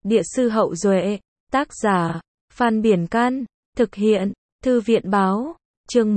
Địa sư Hậu Duệ, tác giả, Phan Biển Can, thực hiện, Thư viện Báo, chương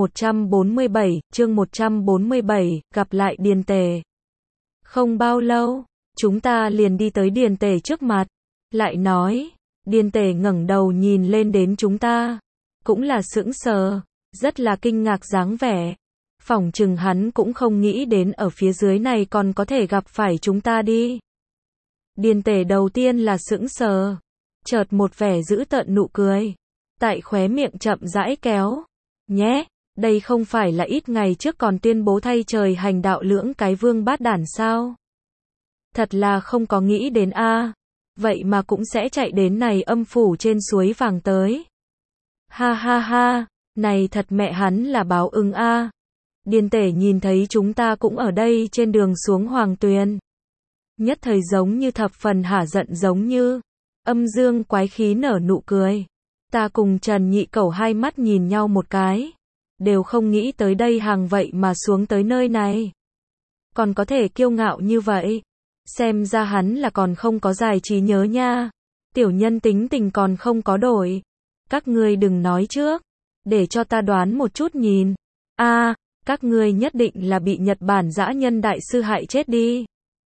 147, gặp lại Điền Tề. Không bao lâu, chúng ta liền đi tới Điền Tề trước mặt, lại nói, Điền Tề ngẩng đầu nhìn lên đến chúng ta, cũng là sững sờ, rất là kinh ngạc dáng vẻ. Phỏng chừng hắn cũng không nghĩ đến ở phía dưới này còn có thể gặp phải chúng ta đi. Điền Tề đầu tiên là sững sờ, chợt một vẻ dữ tợn nụ cười, tại khóe miệng chậm rãi kéo. Nhé, đây không phải là ít ngày trước còn tuyên bố thay trời hành đạo lưỡng cái vương bát đản sao? Thật là không có nghĩ đến a, vậy mà cũng sẽ chạy đến này âm phủ trên suối vàng tới. Ha ha ha, này thật mẹ hắn là báo ứng a. Điền Tề nhìn thấy chúng ta cũng ở đây trên đường xuống Hoàng Tuyền. Nhất thời giống như thập phần hả giận, giống như âm dương quái khí nở nụ cười. Ta cùng Trần Nhị Cẩu hai mắt nhìn nhau một cái, đều không nghĩ tới đây hàng vậy mà xuống tới nơi này. Còn có thể kiêu ngạo như vậy, xem ra hắn là còn không có giải trí nhớ nha. Tiểu nhân tính tình còn không có đổi. Các ngươi đừng nói trước, để cho ta đoán một chút nhìn. A, các ngươi nhất định là bị Nhật Bản dã nhân đại sư hại chết đi.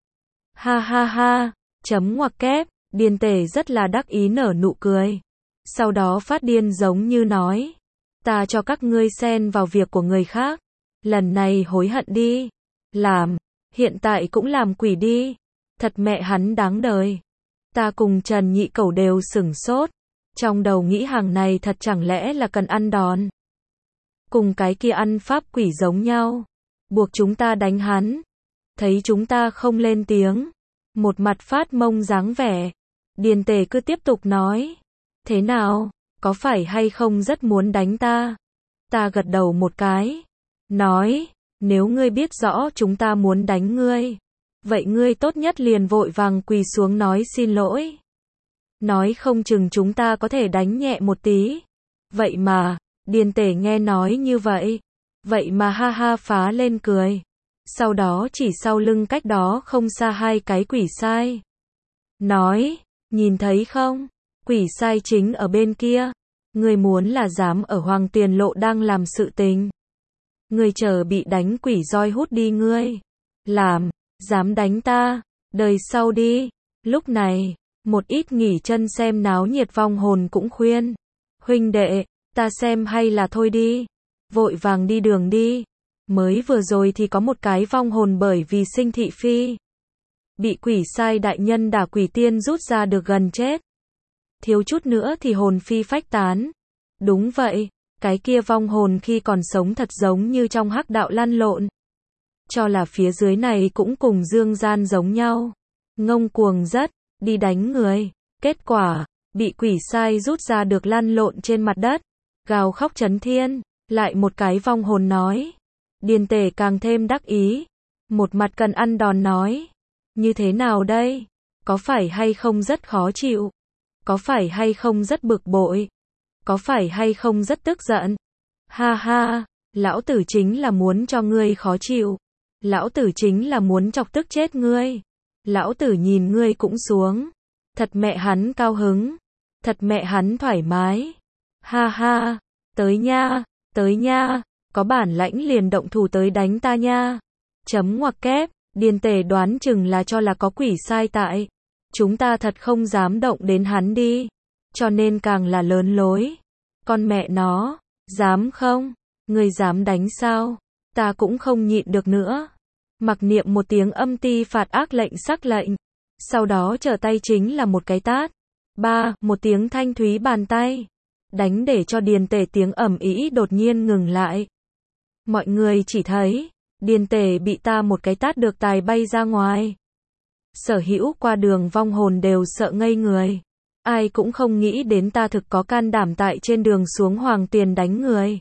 Ha ha ha, chấm ngoặc kép, Điền Tề rất là đắc ý nở nụ cười. Sau đó phát điên giống như nói, ta cho các ngươi xen vào việc của người khác, lần này hối hận đi. Làm, hiện tại cũng làm quỷ đi. Thật mẹ hắn đáng đời. Ta cùng Trần Nhị Cẩu đều sửng sốt, trong đầu nghĩ hàng này thật chẳng lẽ là cần ăn đòn. Cùng cái kia ăn pháp quỷ giống nhau, buộc chúng ta đánh hắn. Thấy chúng ta không lên tiếng, một mặt phát mông dáng vẻ, Điền Tề cứ tiếp tục nói, thế nào, có phải hay không rất muốn đánh ta? Ta gật đầu một cái, nói, nếu ngươi biết rõ chúng ta muốn đánh ngươi, vậy ngươi tốt nhất liền vội vàng quỳ xuống nói xin lỗi. Nói không chừng chúng ta có thể đánh nhẹ một tí. Vậy mà, Điền Tề nghe nói như vậy, vậy mà ha ha phá lên cười. Sau đó chỉ sau lưng cách đó không xa hai cái quỷ sai. Nói, nhìn thấy không, quỷ sai chính ở bên kia. Ngươi muốn là dám ở Hoàng Tiền Lộ đang làm sự tình. Ngươi chờ bị đánh quỷ roi hút đi ngươi. Làm, dám đánh ta, đời sau đi. Lúc này, một ít nghỉ chân xem náo nhiệt vong hồn cũng khuyên. Huynh đệ, ta xem hay là thôi đi. Vội vàng đi đường đi. Mới vừa rồi thì có một cái vong hồn bởi vì sinh thị phi, bị quỷ sai đại nhân đả quỷ tiên rút ra được gần chết. Thiếu chút nữa thì hồn phi phách tán. Đúng vậy, cái kia vong hồn khi còn sống thật giống như trong hắc đạo lăn lộn. Cho là phía dưới này cũng cùng dương gian giống nhau. Ngông cuồng rất, đi đánh người. Kết quả, bị quỷ sai rút ra được lăn lộn trên mặt đất. Gào khóc chấn thiên. Lại một cái vong hồn nói. Điền Tề càng thêm đắc ý. Một mặt cần ăn đòn nói. Như thế nào đây? Có phải hay không rất khó chịu? Có phải hay không rất bực bội? Có phải hay không rất tức giận? Ha ha, lão tử chính là muốn cho ngươi khó chịu. Lão tử chính là muốn chọc tức chết ngươi. Lão tử nhìn ngươi cũng xuống. Thật mẹ hắn cao hứng. Thật mẹ hắn thoải mái. Ha ha, tới nha, tới nha. Có bản lãnh liền động thủ tới đánh ta nha. Chấm ngoặc kép, Điền Tề đoán chừng là cho là có quỷ sai tại. Chúng ta thật không dám động đến hắn đi. Cho nên càng là lớn lối. Con mẹ nó, dám không? Ngươi dám đánh sao? Ta cũng không nhịn được nữa. Mặc niệm một tiếng âm ti phạt ác lệnh sắc lệnh. Sau đó trở tay chính là một cái tát. Một tiếng thanh thúy bàn tay. Đánh để cho Điền Tề tiếng ầm ĩ đột nhiên ngừng lại. Mọi người chỉ thấy, Điền Tề bị ta một cái tát được tài bay ra ngoài. Sở hữu qua đường vong hồn đều sợ ngây người. Ai cũng không nghĩ đến ta thực có can đảm tại trên đường xuống Hoàng Tuyền đánh người.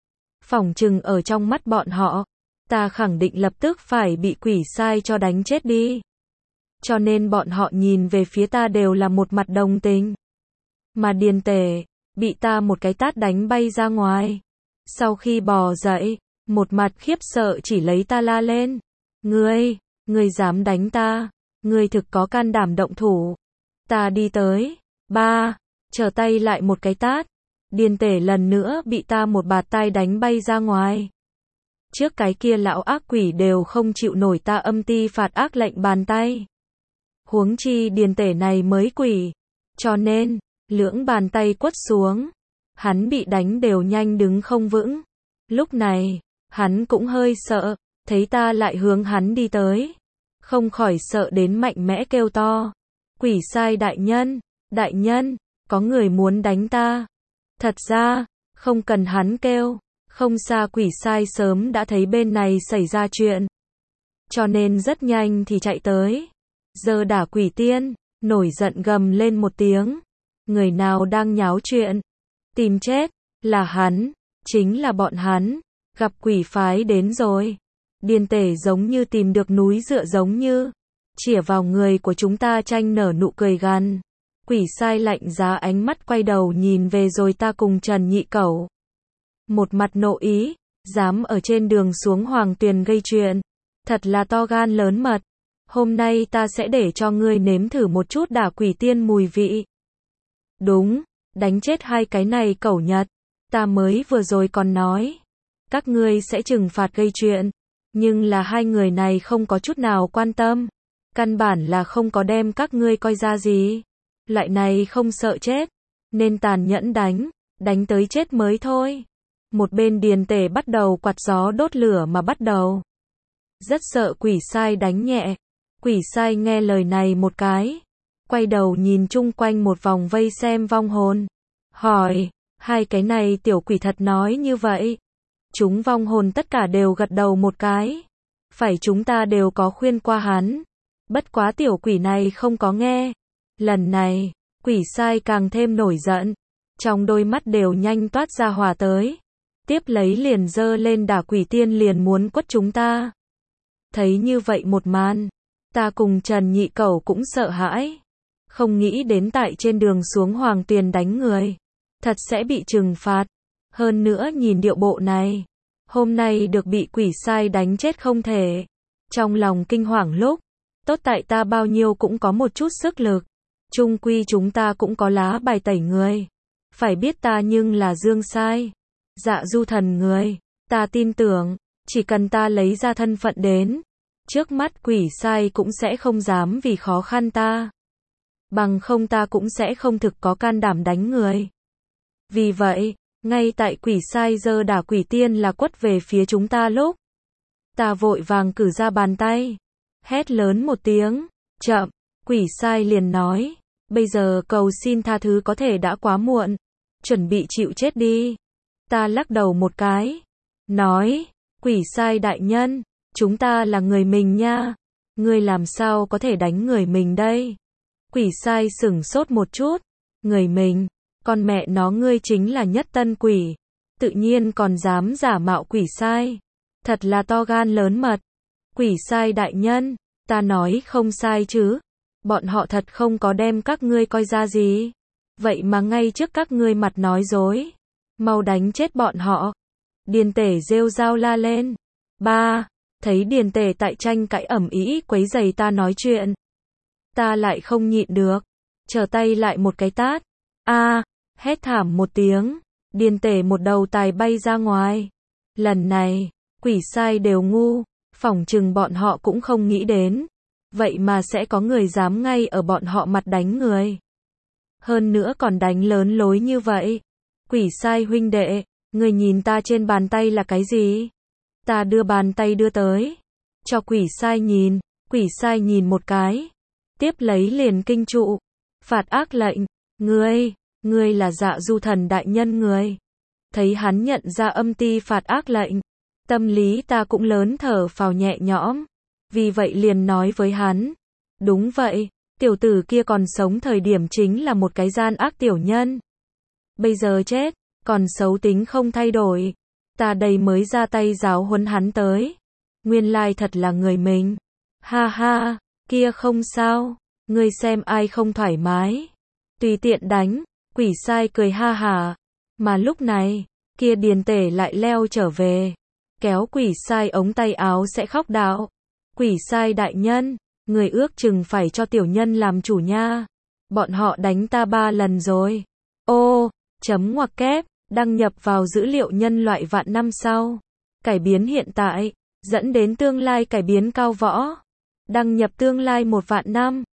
Phỏng chừng ở trong mắt bọn họ, ta khẳng định lập tức phải bị quỷ sai cho đánh chết đi. Cho nên bọn họ nhìn về phía ta đều là một mặt đồng tình. Mà Điền Tề, bị ta một cái tát đánh bay ra ngoài. Sau khi bò dậy, một mặt khiếp sợ chỉ lấy ta la lên. Ngươi dám đánh ta, ngươi thực có can đảm động thủ. Ta đi tới. Ba. Trở tay lại một cái tát. Điền tể lần nữa bị ta một bạt tai đánh bay ra ngoài. Trước cái kia lão ác quỷ đều không chịu nổi ta âm ti phạt ác lệnh bàn tay. Huống chi điền tể này mới quỷ. Cho nên, lưỡng bàn tay quất xuống. Hắn bị đánh đều nhanh đứng không vững. Lúc này, hắn cũng hơi sợ, thấy ta lại hướng hắn đi tới. Không khỏi sợ đến mạnh mẽ kêu to. Quỷ sai đại nhân, có người muốn đánh ta. Thật ra, không cần hắn kêu, không xa quỷ sai sớm đã thấy bên này xảy ra chuyện. Cho nên rất nhanh thì chạy tới. Giờ đả quỷ tiên, nổi giận gầm lên một tiếng. Người nào đang nháo chuyện? Tìm chết, là hắn, chính là bọn hắn, gặp quỷ phái đến rồi. Điền tể giống như tìm được núi dựa giống như, chĩa vào người của chúng ta tranh nở nụ cười gằn. Quỷ sai lạnh giá ánh mắt quay đầu nhìn về rồi ta cùng Trần Nhị Cẩu. Một mặt nộ ý, dám ở trên đường xuống Hoàng Tuyền gây chuyện. Thật là to gan lớn mật. Hôm nay ta sẽ để cho ngươi nếm thử một chút đả quỷ tiên mùi vị. Đúng, đánh chết hai cái này cẩu Nhật. Ta mới vừa rồi còn nói. Các ngươi sẽ trừng phạt gây chuyện. Nhưng là hai người này không có chút nào quan tâm. Căn bản là không có đem các ngươi coi ra gì. Loại này không sợ chết. Nên tàn nhẫn đánh tới chết mới thôi. Một bên điền tể bắt đầu quạt gió đốt lửa mà bắt đầu. Rất sợ quỷ sai đánh nhẹ. Quỷ sai nghe lời này một cái. Quay đầu nhìn chung quanh một vòng vây xem vong hồn. Hỏi, hai cái này tiểu quỷ thật nói như vậy. Chúng vong hồn tất cả đều gật đầu một cái. Phải chúng ta đều có khuyên qua hắn. Bất quá tiểu quỷ này không có nghe. Lần này, quỷ sai càng thêm nổi giận. Trong đôi mắt đều nhanh toát ra hỏa tới. Tiếp lấy liền giơ lên đả quỷ tiên liền muốn quất chúng ta. Thấy như vậy một màn, ta cùng Trần Nhị Cẩu cũng sợ hãi. Không nghĩ đến tại trên đường xuống Hoàng Tuyền đánh người. Thật sẽ bị trừng phạt. Hơn nữa nhìn điệu bộ này. Hôm nay được bị quỷ sai đánh chết không thể. Trong lòng kinh hoàng lúc. Tốt tại ta bao nhiêu cũng có một chút sức lực. Chung quy chúng ta cũng có lá bài tẩy người. Phải biết ta nhưng là Dương Sai. Dạ du thần người. Ta tin tưởng. Chỉ cần ta lấy ra thân phận đến. Trước mắt quỷ sai cũng sẽ không dám vì khó khăn ta. Bằng không ta cũng sẽ không thực có can đảm đánh người. Vì vậy, ngay tại quỷ sai giơ đả quỷ tiên là quất về phía chúng ta lúc. Ta vội vàng cử ra bàn tay. Hét lớn một tiếng. Chậm. Quỷ sai liền nói. Bây giờ cầu xin tha thứ có thể đã quá muộn. Chuẩn bị chịu chết đi. Ta lắc đầu một cái. Nói. Quỷ sai đại nhân. Chúng ta là người mình nha. Ngươi làm sao có thể đánh người mình đây? Quỷ sai sửng sốt một chút. Người mình. Con mẹ nó ngươi chính là nhất tân quỷ. Tự nhiên còn dám giả mạo quỷ sai. Thật là to gan lớn mật. Quỷ sai đại nhân. Ta nói không sai chứ. Bọn họ thật không có đem các ngươi coi ra gì. Vậy mà ngay trước các ngươi mặt nói dối. Mau đánh chết bọn họ. Điền tể rêu rao la lên. Ba. Thấy điền tể tại tranh cãi ầm ĩ quấy giày ta nói chuyện. Ta lại không nhịn được. Trở tay lại một cái tát. Hét thảm một tiếng. Điền tể một đầu tài bay ra ngoài. Lần này, quỷ sai đều ngu. Phỏng chừng bọn họ cũng không nghĩ đến. Vậy mà sẽ có người dám ngay ở bọn họ mặt đánh người. Hơn nữa còn đánh lớn lối như vậy. Quỷ sai huynh đệ, người nhìn ta trên bàn tay là cái gì? Ta đưa bàn tay đưa tới. Cho quỷ sai nhìn. Quỷ sai nhìn một cái. Tiếp lấy liền kinh trụ. Phạt ác lệnh. Ngươi là Dạ du thần đại nhân người. Thấy hắn nhận ra âm ti phạt ác lệnh. Tâm lý ta cũng lớn thở phào nhẹ nhõm. Vì vậy liền nói với hắn. Đúng vậy, tiểu tử kia còn sống thời điểm chính là một cái gian ác tiểu nhân. Bây giờ chết, còn xấu tính không thay đổi. Ta đây mới ra tay giáo huấn hắn tới. Nguyên lai thật là người mình. Ha ha, kia không sao. Ngươi xem ai không thoải mái. Tùy tiện đánh. Quỷ sai cười ha hả. Mà lúc này, kia điền tể lại leo trở về. Kéo quỷ sai ống tay áo sẽ khóc đạo. Quỷ sai đại nhân, người ước chừng phải cho tiểu nhân làm chủ nha. Bọn họ đánh ta 3 lần rồi. Ô, chấm ngoặc kép, đăng nhập vào dữ liệu nhân loại vạn năm sau. Cải biến hiện tại, dẫn đến tương lai cải biến cao võ. Đăng nhập tương lai 1 vạn năm.